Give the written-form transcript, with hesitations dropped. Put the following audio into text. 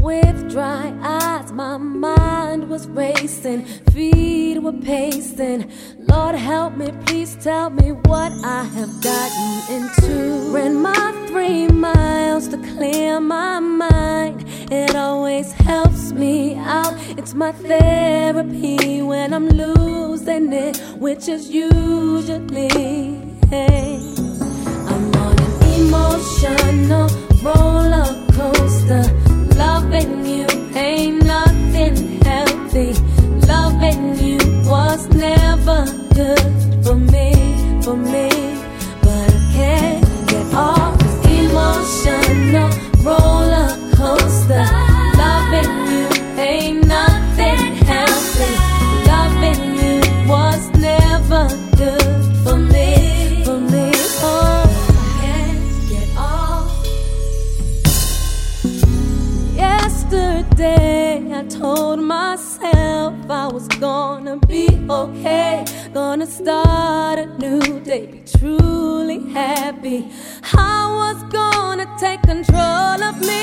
with dry eyes, my mind was racing, feet were pacing. Lord help me, please tell me what I have gotten into. Ran my 3 miles to clear my mind. It always helps me out. It's my therapy when I'm losing it, which is usually, hey. I'm on an emotional roller coaster. Loving you ain't nothing healthy. Loving you was never good for me. But I can't get off this emotional roller coaster. Loving you ain't nothing healthy. Loving you was never good for me. Oh, I can't get off. Yesterday I told myself I was gonna be okay, gonna start a new day, be truly happy. I was gonna take control of me.